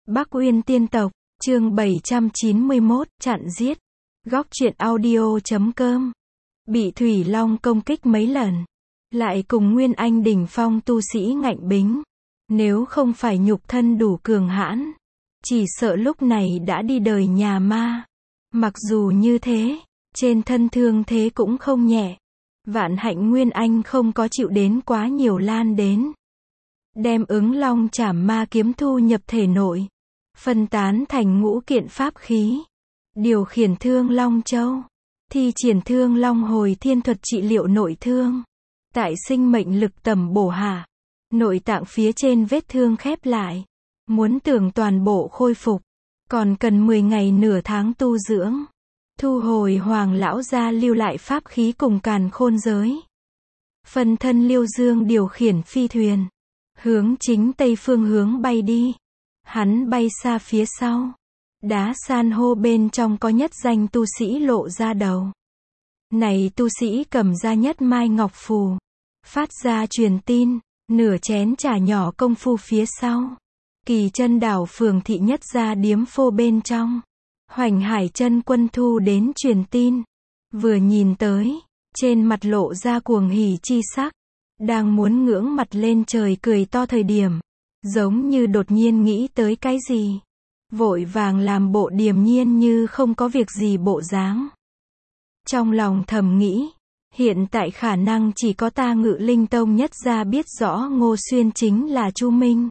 Bắc Uyên Tiên Tộc, chương 791, chặn giết. Góc truyện audio.com. Bị Thủy Long công kích mấy lần. Lại cùng Nguyên Anh đỉnh phong tu sĩ ngạnh bính. Nếu không phải nhục thân đủ cường hãn, chỉ sợ lúc này đã đi đời nhà ma. Mặc dù như thế, trên thân thương thế cũng không nhẹ. Vạn hạnh Nguyên Anh không có chịu đến quá nhiều lan đến. Đem ứng long trảm ma kiếm thu nhập thể nội. Phân tán thành ngũ kiện pháp khí. Điều khiển thương long châu. Thi triển thương long hồi thiên thuật trị liệu nội thương. Tại sinh mệnh lực tầm bổ hạ. Nội tạng phía trên vết thương khép lại. Muốn tưởng toàn bộ khôi phục. Còn cần 10 ngày nửa tháng tu dưỡng. Thu hồi Hoàng lão gia lưu lại pháp khí cùng càn khôn giới. Phân thân Liêu Dương điều khiển phi thuyền. Hướng chính tây phương hướng bay đi. Hắn bay xa phía sau. Đá san hô bên trong có nhất danh tu sĩ lộ ra đầu. Này tu sĩ cầm ra nhất mai ngọc phù. Phát ra truyền tin. Nửa chén trà nhỏ công phu phía sau. Kỳ chân đảo phường thị nhất ra điếm phô bên trong. Hoành Hải chân quân thu đến truyền tin. Vừa nhìn tới. Trên mặt lộ ra cuồng hỉ chi sắc. Đang muốn ngưỡng mặt lên trời cười to thời điểm. Giống như đột nhiên nghĩ tới cái gì. Vội vàng làm bộ điềm nhiên như không có việc gì bộ dáng. Trong lòng thầm nghĩ. Hiện tại khả năng chỉ có ta Ngự Linh Tông nhất ra biết rõ Ngô Xuyên chính là Chu Minh.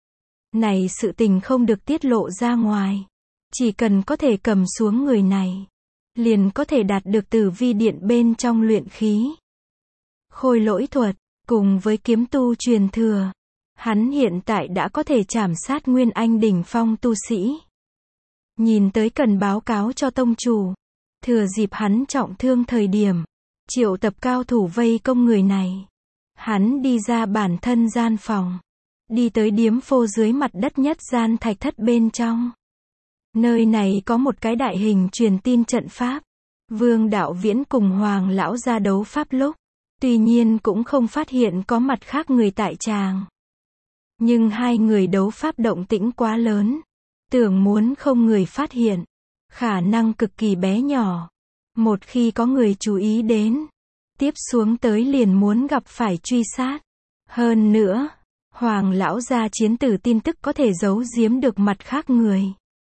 Này sự tình không được tiết lộ ra ngoài. Chỉ cần có thể cầm xuống người này. Liền có thể đạt được Tử Vi Điện bên trong luyện khí. Khôi lỗi thuật. Cùng với kiếm tu truyền thừa. Hắn hiện tại đã có thể trảm sát Nguyên Anh đỉnh phong tu sĩ. Nhìn tới cần báo cáo cho tông chủ. Thừa dịp hắn trọng thương thời điểm. Triệu tập cao thủ vây công người này. Hắn đi ra bản thân gian phòng. Đi tới điếm phô dưới mặt đất nhất gian thạch thất bên trong. Nơi này có một cái đại hình truyền tin trận pháp. Vương Đạo Viễn cùng Hoàng lão ra đấu pháp lúc. Tuy nhiên cũng không phát hiện có mặt khác người tại tràng. Nhưng hai người đấu pháp động tĩnh quá lớn. Tưởng muốn không người phát hiện. Khả năng cực kỳ bé nhỏ. Một khi có người chú ý đến. Tiếp xuống tới liền muốn gặp phải truy sát. Hơn nữa, Hoàng lão gia chiến tử tin tức có thể giấu giếm được mặt khác người.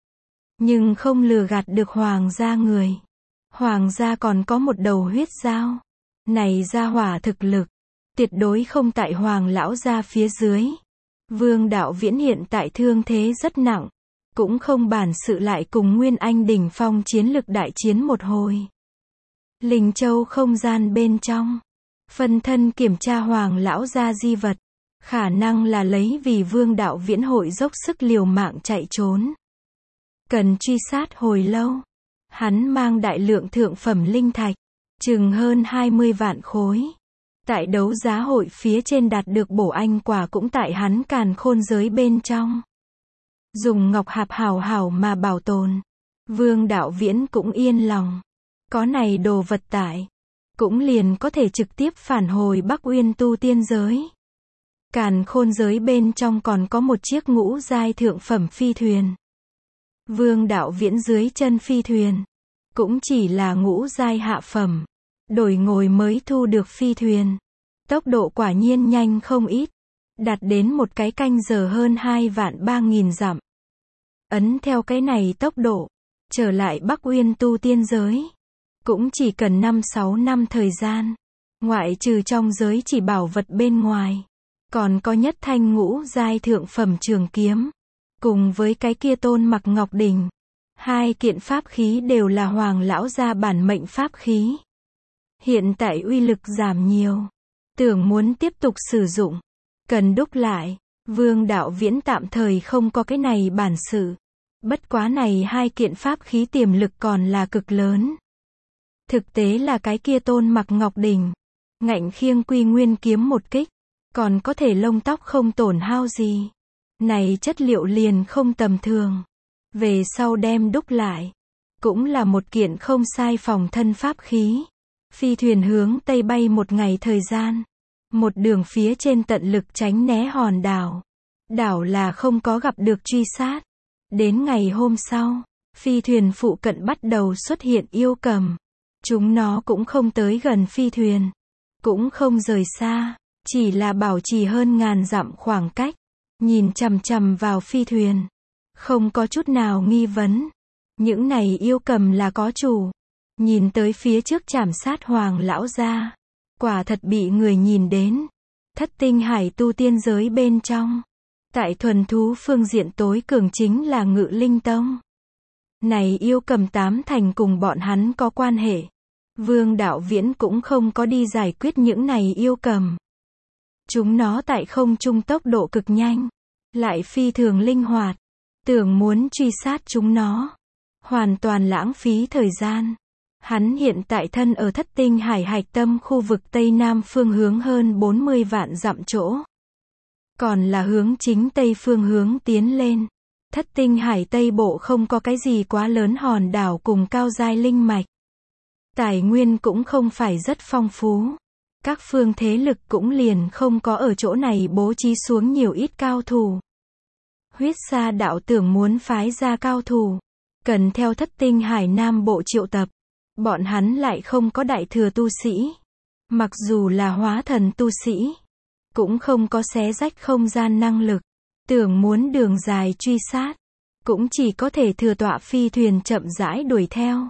Nhưng không lừa gạt được Hoàng gia người. Hoàng gia còn có một đầu huyết dao. Này gia hỏa thực lực. Tuyệt đối không tại Hoàng lão gia phía dưới. Vương Đạo Viễn hiện tại thương thế rất nặng. Cũng không bản sự lại cùng Nguyên Anh đỉnh phong chiến lực đại chiến một hồi. Linh Châu không gian bên trong. Phân thân kiểm tra Hoàng lão gia di vật. Khả năng là lấy vì Vương Đạo Viễn hội dốc sức liều mạng chạy trốn. Cần truy sát hồi lâu. Hắn mang đại lượng thượng phẩm linh thạch. Chừng hơn 20 vạn khối. Tại đấu giá hội phía trên đạt được bổ anh quả cũng tại hắn càn khôn giới bên trong. Dùng ngọc hạp hảo hảo mà bảo tồn. Vương Đạo Viễn cũng yên lòng. Có này đồ vật tại. Cũng liền có thể trực tiếp phản hồi Bắc Uyên tu tiên giới. Càn khôn giới bên trong còn có một chiếc ngũ giai thượng phẩm phi thuyền. Vương Đạo Viễn dưới chân phi thuyền. Cũng chỉ là ngũ giai hạ phẩm. Đổi ngồi mới thu được phi thuyền. Tốc độ quả nhiên nhanh không ít. Đạt đến một cái canh giờ hơn 2.300.000 dặm. Ấn theo cái này tốc độ. Trở lại Bắc Uyên tu tiên giới. Cũng chỉ cần 5-6 năm thời gian. Ngoại trừ trong giới chỉ bảo vật bên ngoài. Còn có nhất thanh ngũ giai thượng phẩm trường kiếm. Cùng với cái kia tôn mặc ngọc đỉnh. Hai kiện pháp khí đều là Hoàng lão gia bản mệnh pháp khí. Hiện tại uy lực giảm nhiều. Tưởng muốn tiếp tục sử dụng. Cần đúc lại. Vương Đạo Viễn tạm thời không có cái này bản sự. Bất quá này hai kiện pháp khí tiềm lực còn là cực lớn. Thực tế là cái kia tôn mặc ngọc đỉnh. Ngạnh khiêng quy nguyên kiếm một kích. Còn có thể lông tóc không tổn hao gì. Này chất liệu liền không tầm thường. Về sau đem đúc lại. Cũng là một kiện không sai phòng thân pháp khí. Phi thuyền hướng tây bay một ngày thời gian. Một đường phía trên tận lực tránh né hòn đảo. Đảo là không có gặp được truy sát. Đến ngày hôm sau, phi thuyền phụ cận bắt đầu xuất hiện yêu cầm. Chúng nó cũng không tới gần phi thuyền, cũng không rời xa, chỉ là bảo trì hơn ngàn dặm khoảng cách, nhìn chằm chằm vào phi thuyền, không có chút nào nghi vấn. Những này yêu cầm là có chủ. Nhìn tới phía trước trảm sát Hoàng lão gia, quả thật bị người nhìn đến. Thất tinh hải tu tiên giới bên trong, tại thuần thú phương diện tối cường chính là Ngự Linh Tông. Này yêu cầm 8 thành cùng bọn hắn có quan hệ. Vương Đạo Viễn cũng không có đi giải quyết những này yêu cầm. Chúng nó tại không trung tốc độ cực nhanh, lại phi thường linh hoạt, tưởng muốn truy sát chúng nó, hoàn toàn lãng phí thời gian. Hắn hiện tại thân ở Thất Tinh Hải hạch tâm khu vực Tây Nam phương hướng hơn 40 vạn dặm chỗ. Còn là hướng chính Tây phương hướng tiến lên. Thất Tinh Hải Tây Bộ không có cái gì quá lớn hòn đảo cùng cao giai linh mạch. Tài nguyên cũng không phải rất phong phú. Các phương thế lực cũng liền không có ở chỗ này bố trí xuống nhiều ít cao thủ. Huyết Sa đạo tưởng muốn phái ra cao thủ, cần theo Thất Tinh Hải Nam Bộ triệu tập. Bọn hắn lại không có đại thừa tu sĩ. Mặc dù là hóa thần tu sĩ, cũng không có xé rách không gian năng lực. Tưởng muốn đường dài truy sát, cũng chỉ có thể thừa tọa phi thuyền chậm rãi đuổi theo.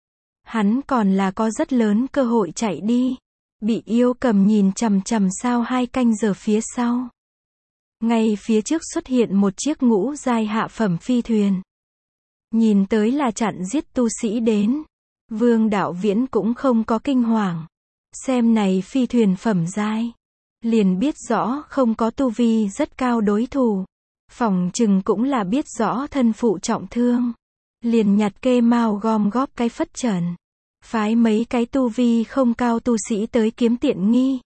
Hắn còn là có rất lớn cơ hội chạy đi. Bị yêu cầm nhìn chằm chằm sao 2 canh giờ phía sau. Ngay phía trước xuất hiện một chiếc ngũ giai hạ phẩm phi thuyền. Nhìn tới là chặn giết tu sĩ đến. Vương Đạo Viễn cũng không có kinh hoàng. Xem này phi thuyền phẩm giai, liền biết rõ không có tu vi rất cao đối thủ. Phỏng chừng cũng là biết rõ thân phụ trọng thương. Liền nhặt kê mao gom góp cái phất trần. Phái mấy cái tu vi không cao tu sĩ tới kiếm tiện nghi.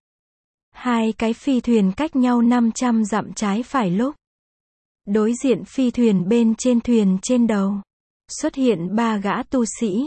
2 cái phi thuyền cách nhau 500 dặm trái phải lúc. Đối diện phi thuyền bên trên thuyền trên đầu, xuất hiện 3 gã tu sĩ.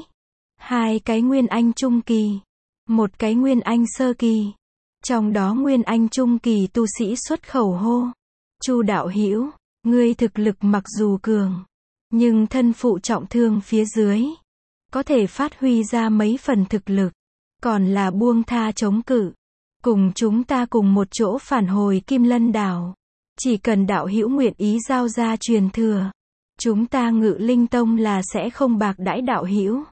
2 cái Nguyên Anh Trung Kỳ, 1 cái Nguyên Anh Sơ Kỳ. Trong đó Nguyên Anh Trung Kỳ tu sĩ xuất khẩu hô: Chu đạo hữu, ngươi thực lực mặc dù cường, nhưng thân phụ trọng thương phía dưới, có thể phát huy ra mấy phần thực lực, còn là buông tha chống cự, cùng chúng ta cùng một chỗ phản hồi Kim Lân đảo. Chỉ cần đạo hữu nguyện ý giao ra truyền thừa, chúng ta Ngự Linh Tông là sẽ không bạc đãi đạo hữu.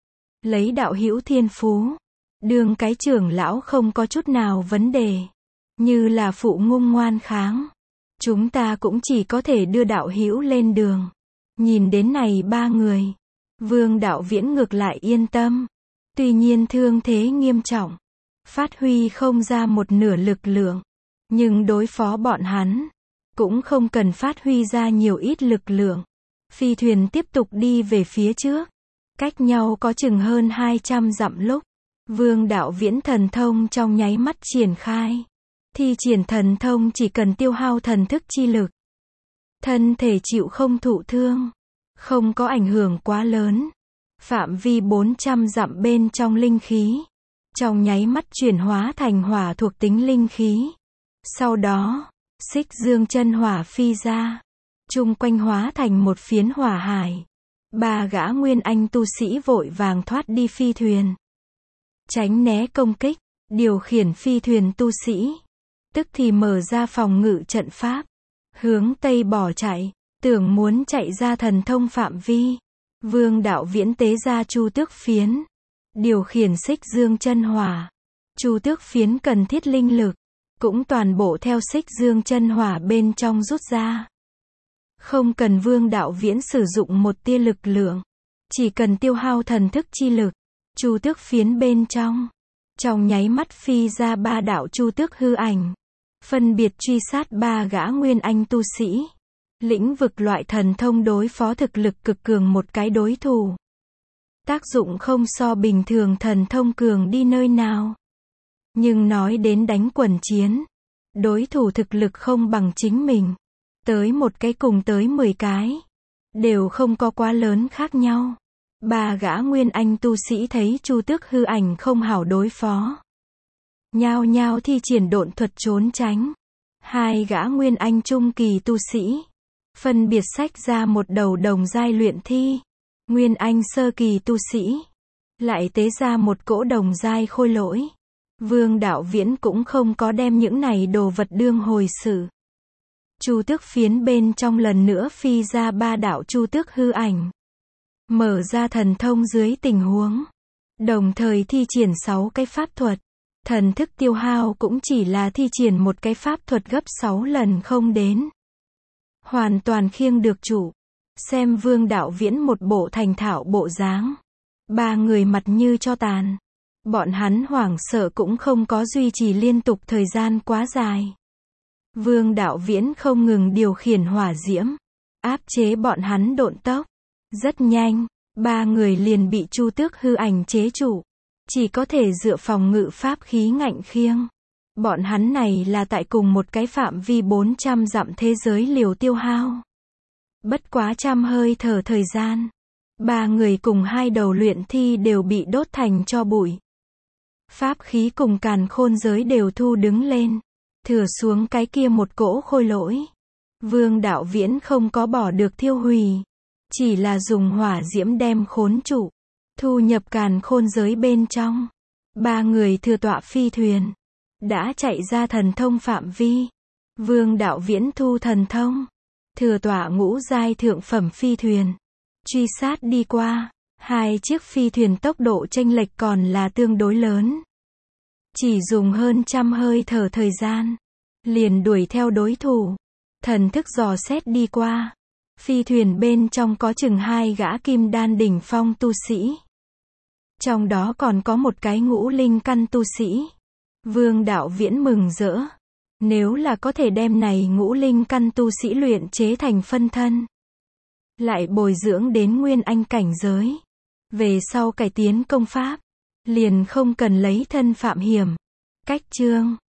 Lấy đạo hữu thiên phú, đương cái trưởng lão không có chút nào vấn đề. Như là phụ ngung ngoan kháng, chúng ta cũng chỉ có thể đưa đạo hữu lên đường. Nhìn đến này 3 người, Vương Đạo Viễn ngược lại yên tâm. Tuy nhiên thương thế nghiêm trọng, phát huy không ra một nửa lực lượng, nhưng đối phó bọn hắn, cũng không cần phát huy ra nhiều ít lực lượng. Phi thuyền tiếp tục đi về phía trước, cách nhau có chừng hơn 200 dặm lúc, Vương Đạo Viễn thần thông trong nháy mắt triển khai. Thi triển thần thông chỉ cần tiêu hao thần thức chi lực, thân thể chịu không thụ thương, không có ảnh hưởng quá lớn. Phạm vi 400 dặm bên trong linh khí, trong nháy mắt chuyển hóa thành hỏa thuộc tính linh khí. Sau đó, Xích Dương chân hỏa phi ra, chung quanh hóa thành một phiến hỏa hải. 3 gã Nguyên Anh tu sĩ vội vàng thoát đi phi thuyền, tránh né công kích. Điều khiển phi thuyền tu sĩ, tức thì mở ra phòng ngự trận pháp, hướng Tây bỏ chạy, tưởng muốn chạy ra thần thông phạm vi. Vương Đạo Viễn tế ra Chu Tước Phiến, điều khiển Xích Dương chân hỏa. Chu Tước Phiến cần thiết linh lực, cũng toàn bộ theo Xích Dương chân hỏa bên trong rút ra. Không cần Vương Đạo Viễn sử dụng một tia lực lượng, chỉ cần tiêu hao thần thức chi lực, Chu Tước Phiến bên trong nháy mắt phi ra 3 đạo Chu Tước hư ảnh, phân biệt truy sát 3 gã Nguyên Anh tu sĩ. Lĩnh vực loại thần thông đối phó thực lực cực cường một cái đối thủ. Tác dụng không so bình thường thần thông cường đi nơi nào. Nhưng nói đến đánh quần chiến, đối thủ thực lực không bằng chính mình. Tới một cái cùng tới 10 cái, đều không có quá lớn khác nhau. 3 gã Nguyên Anh tu sĩ thấy Chu Tước hư ảnh không hảo đối phó, nhao nhao thi triển độn thuật trốn tránh. 2 gã Nguyên Anh Trung Kỳ tu sĩ phân biệt sách ra một đầu đồng giai luyện thi, nguyên anh sơ kỳ tu sĩ, lại tế ra một cỗ đồng giai khôi lỗi. Vương Đạo Viễn cũng không có đem những này đồ vật đương hồi sự. Chu tước phiến bên trong lần nữa phi ra 3 đạo chu tước hư ảnh. Mở ra thần thông dưới tình huống. Đồng thời thi triển 6 cái pháp thuật. Thần thức tiêu hao cũng chỉ là thi triển một cái pháp thuật gấp 6 lần không đến. Hoàn toàn khiêng được chủ. Xem Vương Đạo Viễn một bộ thành thạo bộ dáng. 3 người mặt như cho tàn. Bọn hắn hoảng sợ cũng không có duy trì liên tục thời gian quá dài. Vương Đạo Viễn không ngừng điều khiển hỏa diễm, áp chế bọn hắn độn tốc. Rất nhanh, 3 người liền bị chu tước hư ảnh chế trụ. Chỉ có thể dựa phòng ngự pháp khí ngạnh khiêng. Bọn hắn này là tại cùng một cái phạm vi 400 dặm thế giới liều tiêu hao. Bất quá trăm hơi thở thời gian. 3 người cùng 2 đầu luyện thi đều bị đốt thành tro bụi. Pháp khí cùng càn khôn giới đều thu đứng lên. Thừa xuống cái kia một cỗ khôi lỗi. Vương Đạo Viễn không có bỏ được thiêu hủy. Chỉ là dùng hỏa diễm đem khốn trụ. Thu nhập càn khôn giới bên trong. 3 người thừa tọa phi thuyền. Đã chạy ra thần thông phạm vi. Vương Đạo Viễn thu thần thông. Thừa tọa ngũ giai thượng phẩm phi thuyền. Truy sát đi qua. 2 chiếc phi thuyền tốc độ chênh lệch còn là tương đối lớn. Chỉ dùng hơn trăm hơi thở thời gian. Liền đuổi theo đối thủ. Thần thức dò xét đi qua. Phi thuyền bên trong có chừng 2 gã kim đan đỉnh phong tu sĩ. Trong đó còn có một cái ngũ linh căn tu sĩ. Vương Đạo Viễn mừng rỡ. Nếu là có thể đem này ngũ linh căn tu sĩ luyện chế thành phân thân. Lại bồi dưỡng đến nguyên anh cảnh giới. Về sau cải tiến công pháp. Liền không cần lấy thân phạm hiểm. Cách chương